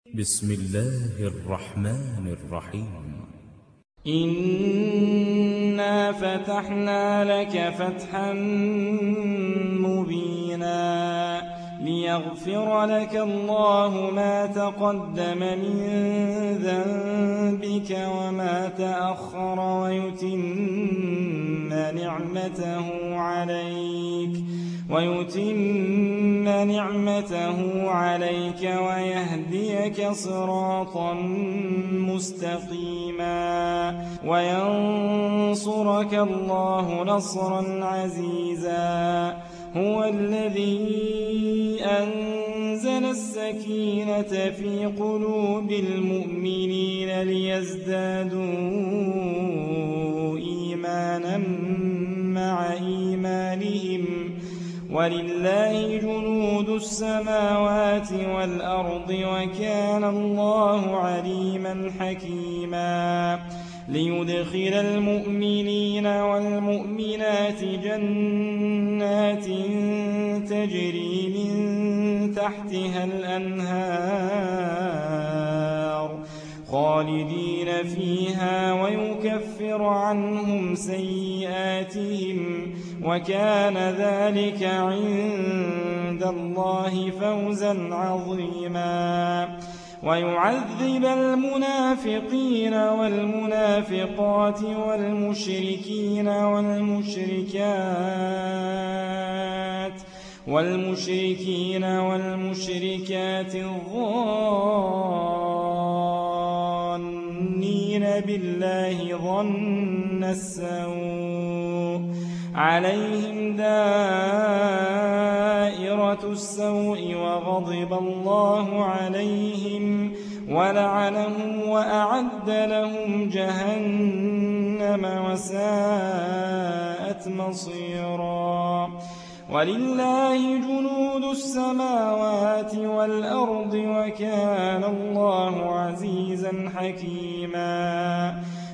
بسم الله الرحمن الرحيم. إنا فتحنا لك فتحا مبينا ليغفر لك الله ما تقدم من ذنبك وما تأخر ويتم نعمته عليك ويهديك صراطا مستقيما وينصرك الله نصرا عزيزا. هو الذي أنزل السكينة في قلوب المؤمنين ليزدادوا إيمانا مع إيمانهم ولله جنود السماوات والأرض وكان الله عليما حكيما. ليدخل المؤمنين والمؤمنات جنات تجري من تحتها الأنهار خالدين فيها ويكفر عنهم سيئاتهم وكان ذلك عند الله فوزا عظيما. ويعذب المنافقين والمنافقات والمشركين والمشركات الظانين بالله ظن السوء عليهم دائرة السوء وغضب الله عليهم ولعنهم وأعد لهم جهنم وساءت مصيرا. ولله جنود السماوات والأرض وكان الله عزيزا حكيما.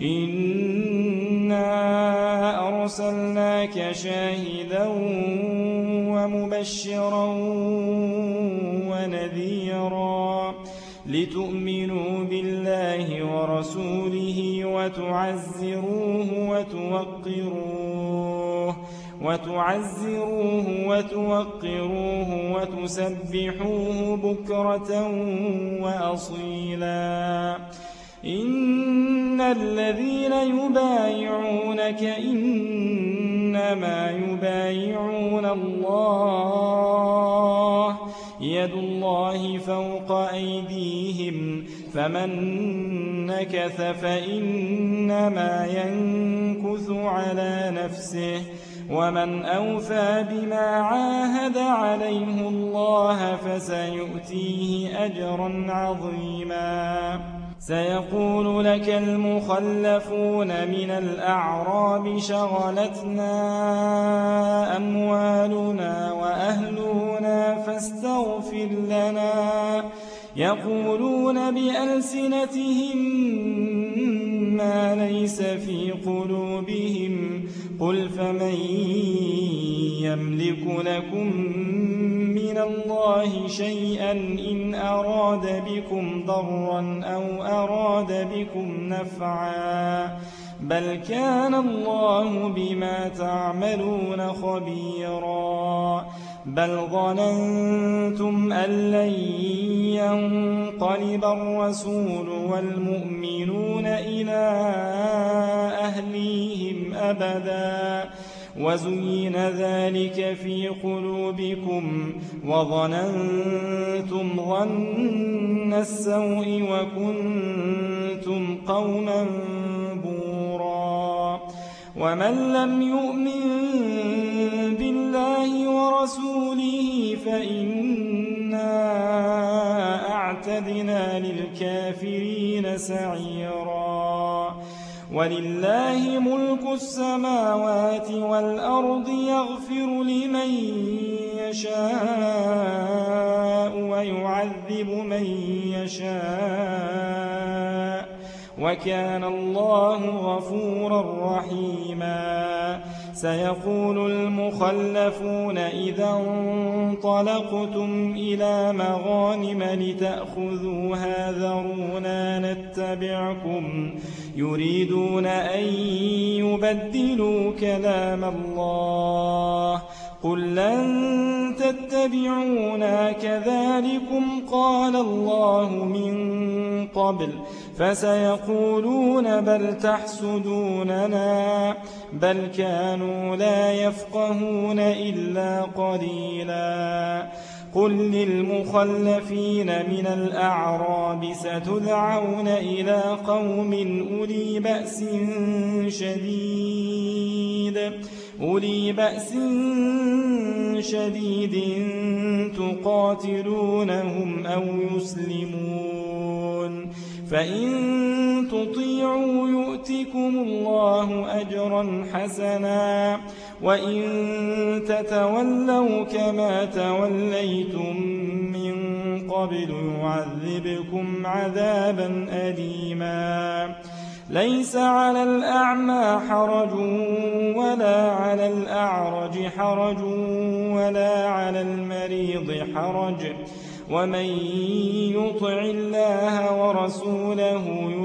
إنا أرسلناك شاهدا ومبشرا ونذيرا لتؤمنوا بالله ورسوله وتوقروه وتسبحوه بكرة وأصيلا. إن الذين يبايعونك إنما يبايعون الله يد الله فوق أيديهم فمن نكث فإنما ينكث على نفسه ومن أوفى بما عاهد عليه الله فسيؤتيه أجرا عظيما. سيقول لك المخلفون من الأعراب شغلتنا أموالنا وأهلنا فاستغفر لنا يقولون بألسنتهم ما ليس في قلوبهم قل فمن يملك لكم من الله شيئا إن أراد بكم ضرا أو أراد بكم نفعا بل كان الله بما تعملون خبيرا. بل ظننتم أن لن ينقلب الرسول والمؤمنون إلى أهليهم أبدا وزين ذلك في قلوبكم وظننتم ظن السوء وكنتم قوما بورا. ومن لم يؤمن بالله ورسوله فإنا أعتدنا للكافرين سعيرا. ولله ملك السماوات والأرض يغفر لمن يشاء ويعذب من يشاء وكان الله غفورا رحيما. سيقول المخلفون إذا انطلقتم إلى مغانم لتأخذوها ذرونا نتبعكم يريدون أن يبدلوا كلام الله قل لن تتبعونا كذلكم قال الله من قبل فسيقولون بل تحسدوننا بل كانوا لا يفقهون إلا قليلا. قل للمخلفين من الأعراب ستدعون إلى قوم أولي بأس شديد تقاتلونهم أو يسلمون فإن تطيعوا يؤتكم الله أجرا حسنا وإن تتولوا كما توليتم من قبل يعذبكم عذابا أليما. ليس على الأعمى حرج ولا على الأعرج حرج ولا على المريض حرج ومن يطع الله ورسوله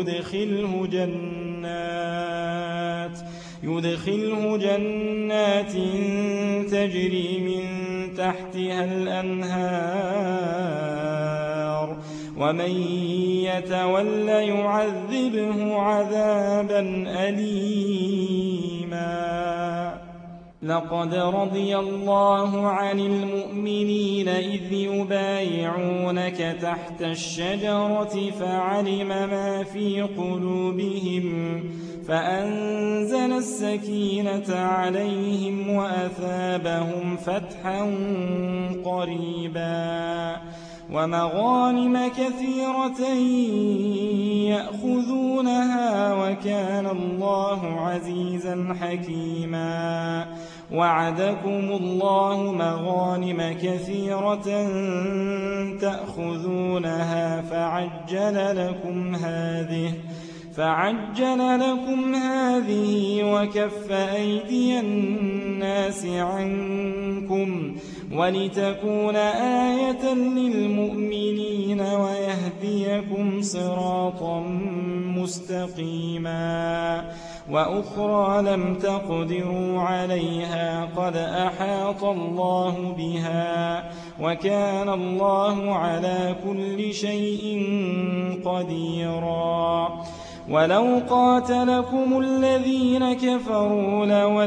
يدخله جنات تجري من تحتها الأنهار ومن يتول يعذبه عذابا أليما. لقد رضي الله عن المؤمنين إذ يبايعونك تحت الشجرة فعلم ما في قلوبهم فأنزل السكينة عليهم وأثابهم فتحا قريبا ومغانم كثيرة يأخذونها وكان الله عزيزا حكيما. وعدكم الله مغانم كثيرة تأخذونها فعجل لكم هذه وكف أيدي الناس عنكم ولتكون آية للمؤمنين ويهديكم صراطا مستقيما. وأخرى لم تقدروا عليها قد أحاط الله بها وكان الله على كل شيء قديرا. ولو قاتلكم الذين كفروا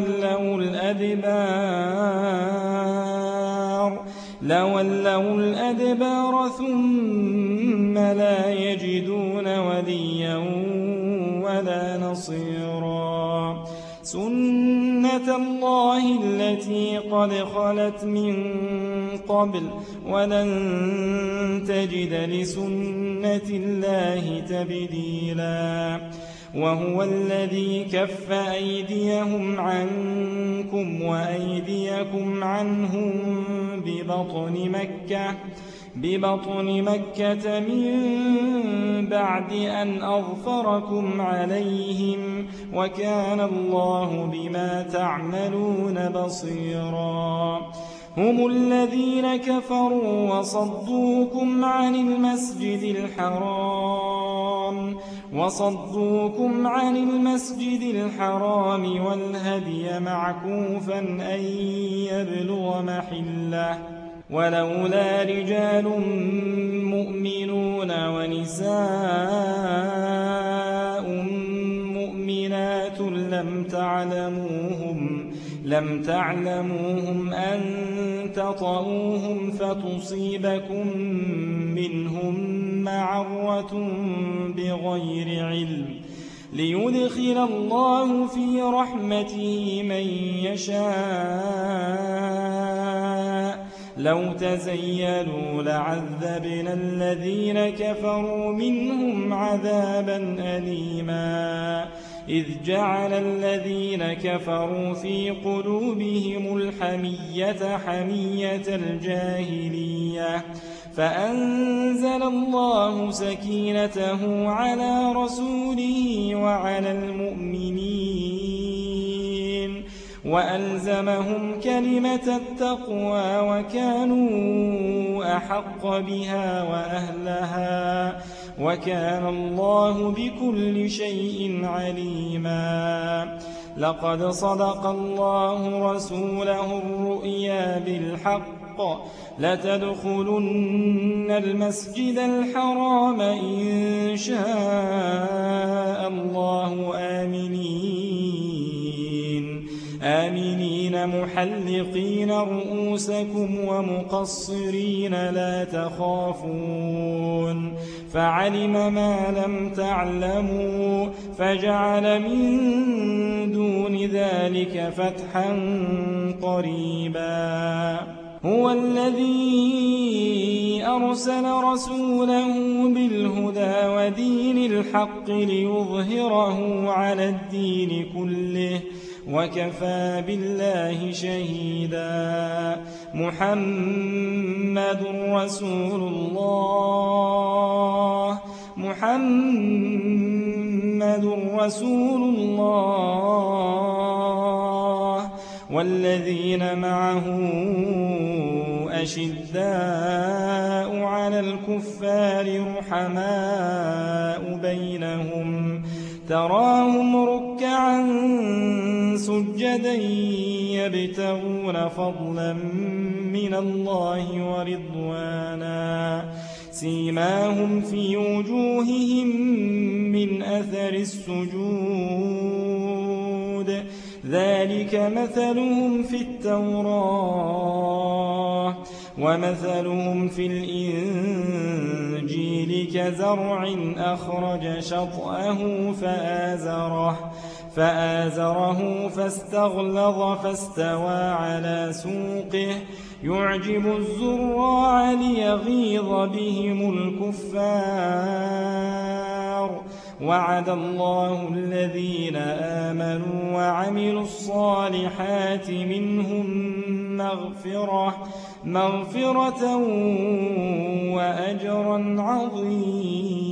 لولوا الأدبار ثم لا يجدون وليا ولا نصيرا. سنة الله التي قد خلت من قبل ولن تجد لسنة الله تبديلا. وهو الذي كف أيديهم عنكم وأيديكم عنهم ببطن مكة من بعد أن أظفركم عليهم وكان الله بما تعملون بصيرا. هم الذين كفروا وصدوكم عن المسجد الحرام والهدي معكوفا أن يبلغ محله ولولا رجال مؤمنون ونساء مؤمنات لم تعلموهم أن تطؤوهم فتصيبكم منهم معرة بغير علم ليدخل الله في رحمته من يشاء. لو تزيلوا لعذبنا الذين كفروا منهم عذابا أليما. إذ جعل الذين كفروا في قلوبهم الحمية حمية الجاهلية فأنزل الله سكينته على رسوله وعلى المؤمنين وألزمهم كلمة التقوى وكانوا أحق بها وأهلها وكان الله بكل شيء عليما. لقد صدق الله رسوله الرؤيا بالحق لتدخلن المسجد الحرام إن شاء الله آمنين محلقين رؤوسكم ومقصرين لا تخافون فعلم ما لم تعلموا فجعل من دون ذلك فتحا قريبا. هو الذي أرسل رسوله بالهدى ودين الحق ليظهره على الدين كله وكفى بالله شهيدا. محمد رسول الله والذين معه أشداء على الكفار رحماء بينهم تراهم ركعا سجدا يبتغون فضلا من الله ورضوانا سيماهم في وجوههم من أثر السجود ذلك مثلهم في التوراة ومثلهم في الإنجيل كزرع أخرج شطأه فآزره فاستغلظ فاستوى على سوقه يعجب الزراع ليغيظ بهم الكفار. وعد الله الذين آمنوا وعملوا الصالحات منهم مغفرة وأجرا عظيما.